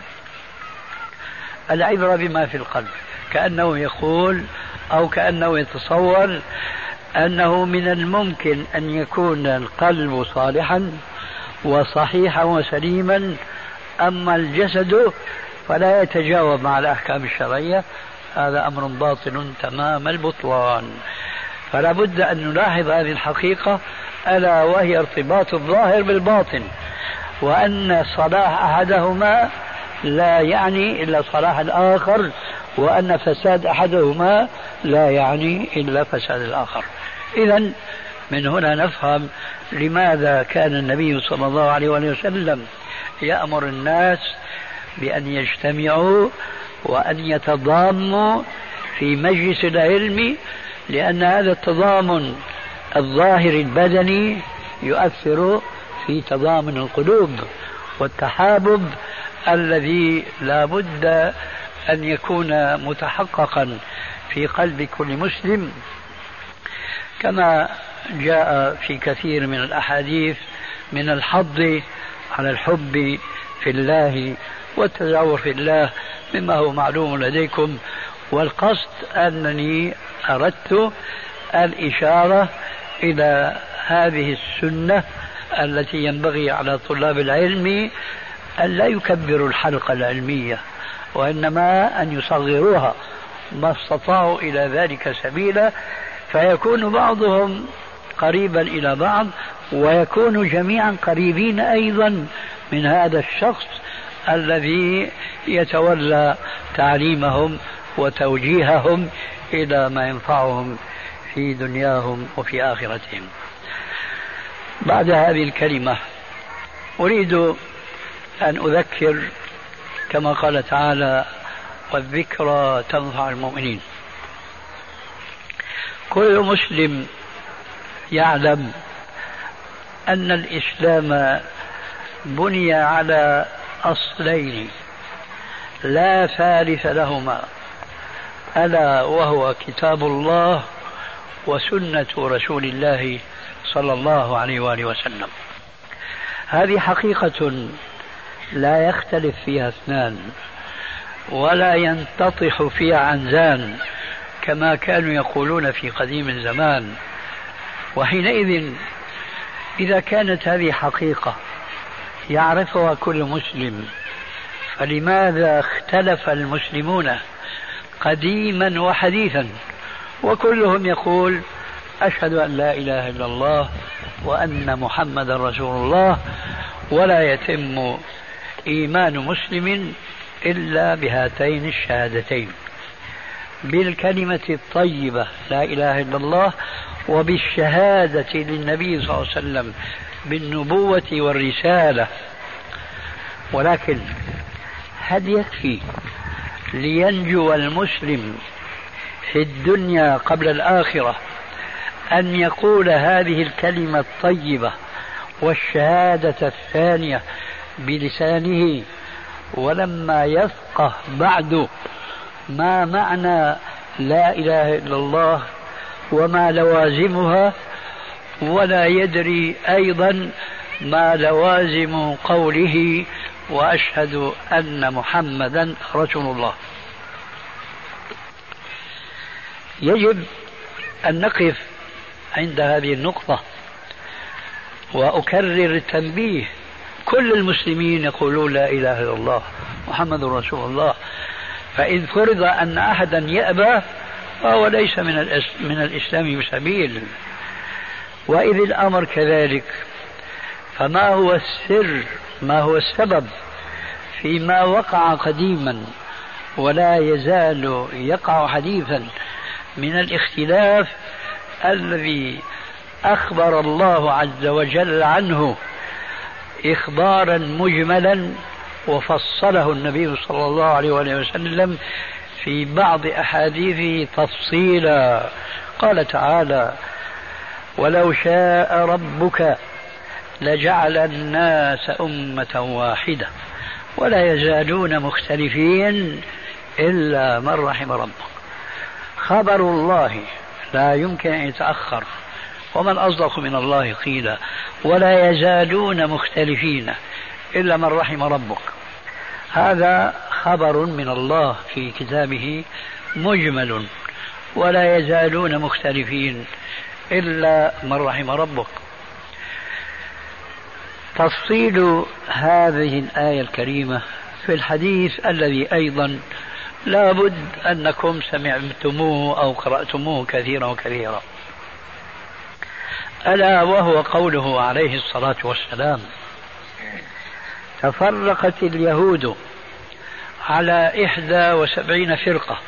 S3: العبرة بما في القلب، كأنه يقول أو كأنه يتصور أنه من الممكن أن يكون القلب صالحا وصحيحا وسليما، أما الجسد فلا يتجاوب مع الأحكام الشرعية. هذا أمر باطل تمام البطلان. فلا بد أن نلاحظ هذه الحقيقة، ألا وهي ارتباط الظاهر بالباطن، وأن صلاح أحدهما لا يعني إلا صلاح الآخر، وأن فساد أحدهما لا يعني إلا فساد الآخر. إذن من هنا نفهم لماذا كان النبي صلى الله عليه وسلم يأمر الناس بأن يجتمعوا وأن يتضاموا في مجلس العلم، لأن هذا التضامن الظاهر البدني يؤثر في تضامن القلوب والتحابب الذي لا بد أن يكون متحققا في قلب كل مسلم، كما جاء في كثير من الأحاديث من الحض على الحب في الله والتزاور في الله مما هو معلوم لديكم. والقصد أنني أردت الإشارة إلى هذه السنة التي ينبغي على طلاب العلم أن لا يكبروا الحلقة العلمية، وإنما أن يصغروها ما استطاعوا إلى ذلك سبيلا، فيكون بعضهم قريبا إلى بعض، ويكون جميعا قريبين أيضا من هذا الشخص الذي يتولى تعليمهم وتوجيههم إلى ما ينفعهم في دنياهم وفي آخرتهم. بعد هذه الكلمة أريد أن أذكر كما قال تعالى: والذكرى تنفع المؤمنين. كل مسلم يعلم أن الإسلام بني على أصلين لا ثالث لهما، ألا وهو كتاب الله وسنة رسول الله صلى الله عليه وآله وسلم. هذه حقيقة لا يختلف فيها اثنان ولا ينتطح فيها عنزان كما كانوا يقولون في قديم الزمان. وحينئذ إذا كانت هذه حقيقة يعرفها كل مسلم، فلماذا اختلف المسلمون قديما وحديثا وكلهم يقول أشهد أن لا إله إلا الله وأن محمد رسول الله، ولا يتم إيمان مسلم إلا بهاتين الشهادتين، بالكلمة الطيبة لا إله إلا الله، وبالشهادة للنبي صلى الله عليه وسلم بالنبوة والرسالة. ولكن هل يكفي لينجو المسلم في الدنيا قبل الآخرة أن يقول هذه الكلمة الطيبة والشهادة الثانية بلسانه ولما يفقه بعد ما معنى لا إله إلا الله وما لوازمها، ولا يدري أيضا ما لوازم قوله وأشهد أن محمدا رسول الله؟ يجب أن نقف عند هذه النقطة وأكرر التنبيه. كل المسلمين يقولون لا إله إلا الله محمد رسول الله، فإن فرض أن أحدا يأبى فهو ليس من الإسلام بسبيل. وإذ الأمر كذلك، فما هو السر، ما هو السبب فيما وقع قديما ولا يزال يقع حديثا من الاختلاف الذي أخبر الله عز وجل عنه إخبارا مجملا وفصله النبي صلى الله عليه وسلم في بعض أحاديثه تفصيلا. قال تعالى: ولو شاء ربك لجعل الناس أمة واحدة ولا يزالون مختلفين إلا من رحم ربك. خبر الله لا يمكن أن يتأخر، ومن أصدق من الله قيلا. ولا يزالون مختلفين إلا من رحم ربك، هذا خبر من الله في كتابه مجمل. ولا يزالون مختلفين إلا من رحم ربك. تفصيل هذه الآية الكريمة في الحديث الذي أيضا لا بد أنكم سمعتموه أو قرأتموه كثيرا وكثيرا، ألا وهو قوله عليه الصلاة والسلام: تفرقت اليهود على 71 فرقة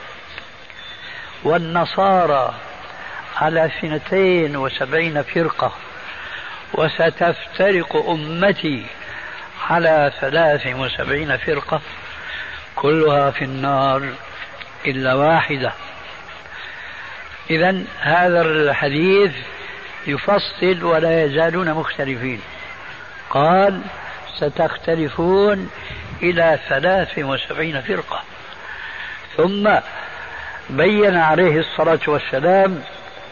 S3: والنصارى على 72 فرقة وستفترق أمتي على 73 فرقة كلها في النار إلا واحدة. إذن هذا الحديث يفصل ولا يزالون مختلفين. قال: ستختلفون إلى 73 فرقة. ثم بين عليه الصلاة والسلام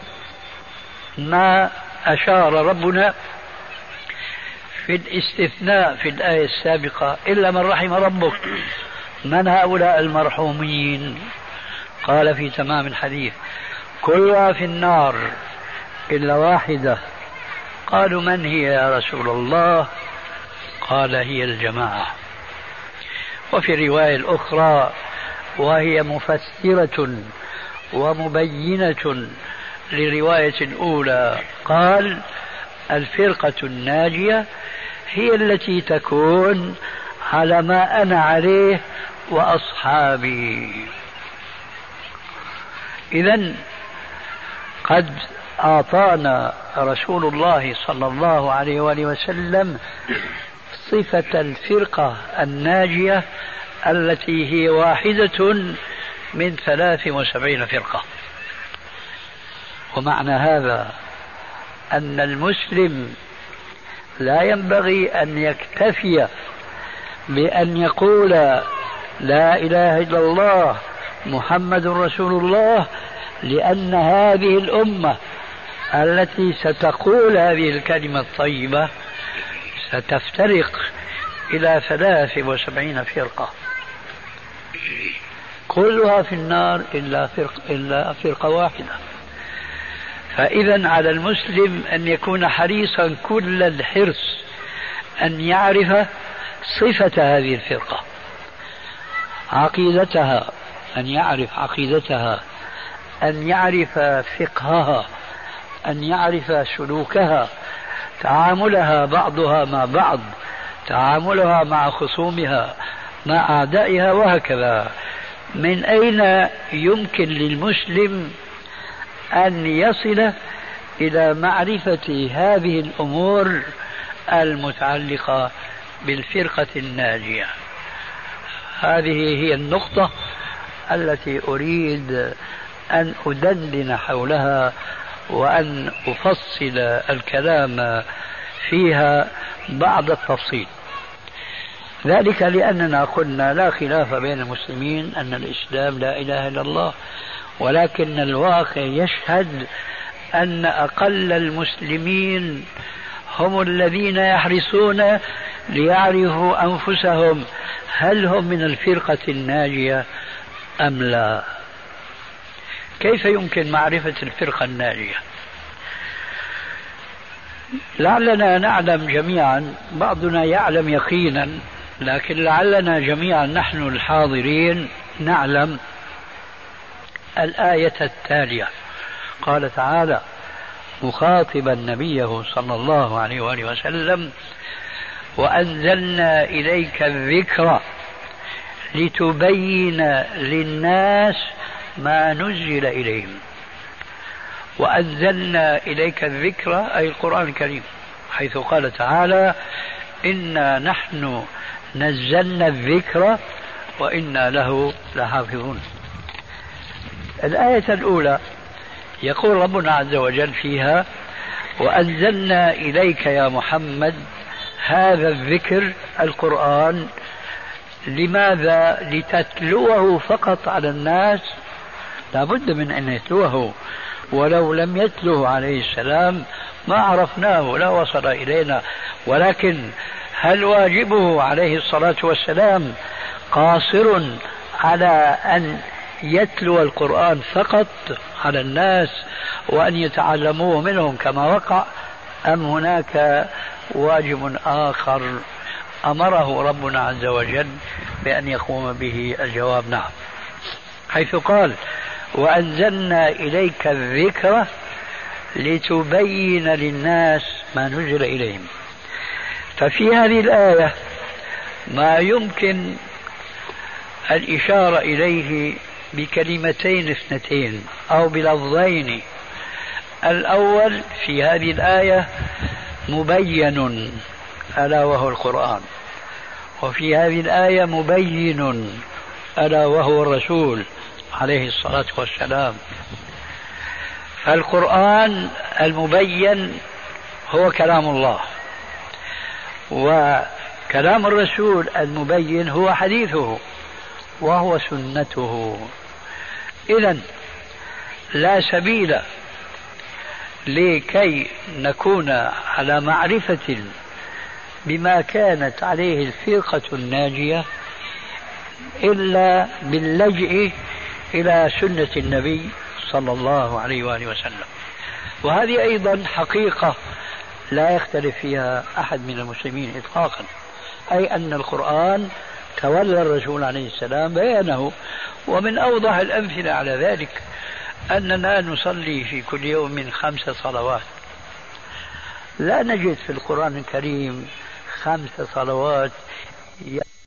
S3: ما أشار ربنا في الاستثناء في الآية السابقة: إلا من رحم ربك. من هؤلاء المرحومين؟ قال في تمام الحديث: كلها في النار إلا واحدة. قالوا: من هي يا رسول الله؟ قال: هي الجماعة. وفي الرواية الأخرى وهي مفسرة ومبينة لرواية الأولى، قال: الفرقة الناجية هي التي تكون على ما أنا عليه وأصحابي. إذن قد أعطانا رسول الله صلى الله عليه وآله وسلم صفة الفرقة الناجية التي هي واحدة من 73 فرقة. ومعنى هذا أن المسلم لا ينبغي أن يكتفي بأن يقول لا إله إلا الله محمد رسول الله، لأن هذه الأمة التي ستقول هذه الكلمة الطيبة ستفترق إلى 73 فرقة كلها في النار إلا فرقة واحدة. فإذا على المسلم أن يكون حريصا كل الحرص أن يعرف صفة هذه الفرقة، عقيدتها، أن يعرف عقيدتها، أن يعرف فقهها، أن يعرف سلوكها، تعاملها بعضها مع بعض، تعاملها مع خصومها، مع أعدائها، وهكذا. من أين يمكن للمسلم أن يصل إلى معرفة هذه الأمور المتعلقة بالفرقة الناجية؟ هذه هي النقطة التي أريد أن أدندن حولها وأن أفصل الكلام فيها بعد التفصيل. ذلك لأننا قلنا لا خلاف بين المسلمين أن الإسلام لا إله إلا الله، ولكن الواقع يشهد أن أقل المسلمين هم الذين يحرصون ليعرفوا أنفسهم هل هم من الفرقة الناجية أم لا. كيف يمكن معرفة الفرقة الناجية؟ لعلنا نعلم جميعا، بعضنا يعلم يقينا، لكن لعلنا جميعا نحن الحاضرين نعلم الآية التالية. قال تعالى مخاطبا نبيه صلى الله عليه وآله وسلم: وأنزلنا إليك الذكر لتبين للناس ما نزل إليهم. وأنزلنا إليك الذكر أي القرآن الكريم، حيث قال تعالى: إنا نحن نزلنا الذكر وإنا له لحافظون. الآية الأولى يقول ربنا عز وجل فيها: وأنزلنا إليك يا محمد هذا الذكر القرآن. لماذا؟ لتتلوه فقط على الناس؟ لا بد من أن يتلوه، ولو لم يتلوه عليه السلام ما عرفناه، لا وصل إلينا. ولكن هل واجبه عليه الصلاة والسلام قاصر على أن يتلو القرآن فقط على الناس وأن يتعلموه منهم كما وقع، أم هناك واجب آخر أمره ربنا عز وجل بأن يقوم به؟ الجواب نعم، حيث قال: وأنزلنا إليك الذكر لتبين للناس ما نزل إليهم. ففي هذه الآية ما يمكن الإشارة إليه بكلمتين اثنتين أو بلفظين. الأول في هذه الآية مبين ألا وهو القرآن، وفي هذه الآية مبين ألا وهو الرسول عليه الصلاة والسلام. فالقرآن المبين هو كلام الله، وكلام الرسول المبين هو حديثه وهو سنته. إذن لا سبيل لكي نكون على معرفة بما كانت عليه الفرقة الناجية إلا باللجئ إلى سنة النبي صلى الله عليه وآله وسلم. وهذه أيضا حقيقة لا يختلف فيها أحد من المسلمين إطلاقا، أي أن القرآن تولى الرسول عليه السلام بيانه. ومن أوضح الأمثلة على ذلك أننا نصلي في كل يوم 5 صلوات، لا نجد في القرآن الكريم 5 صلوات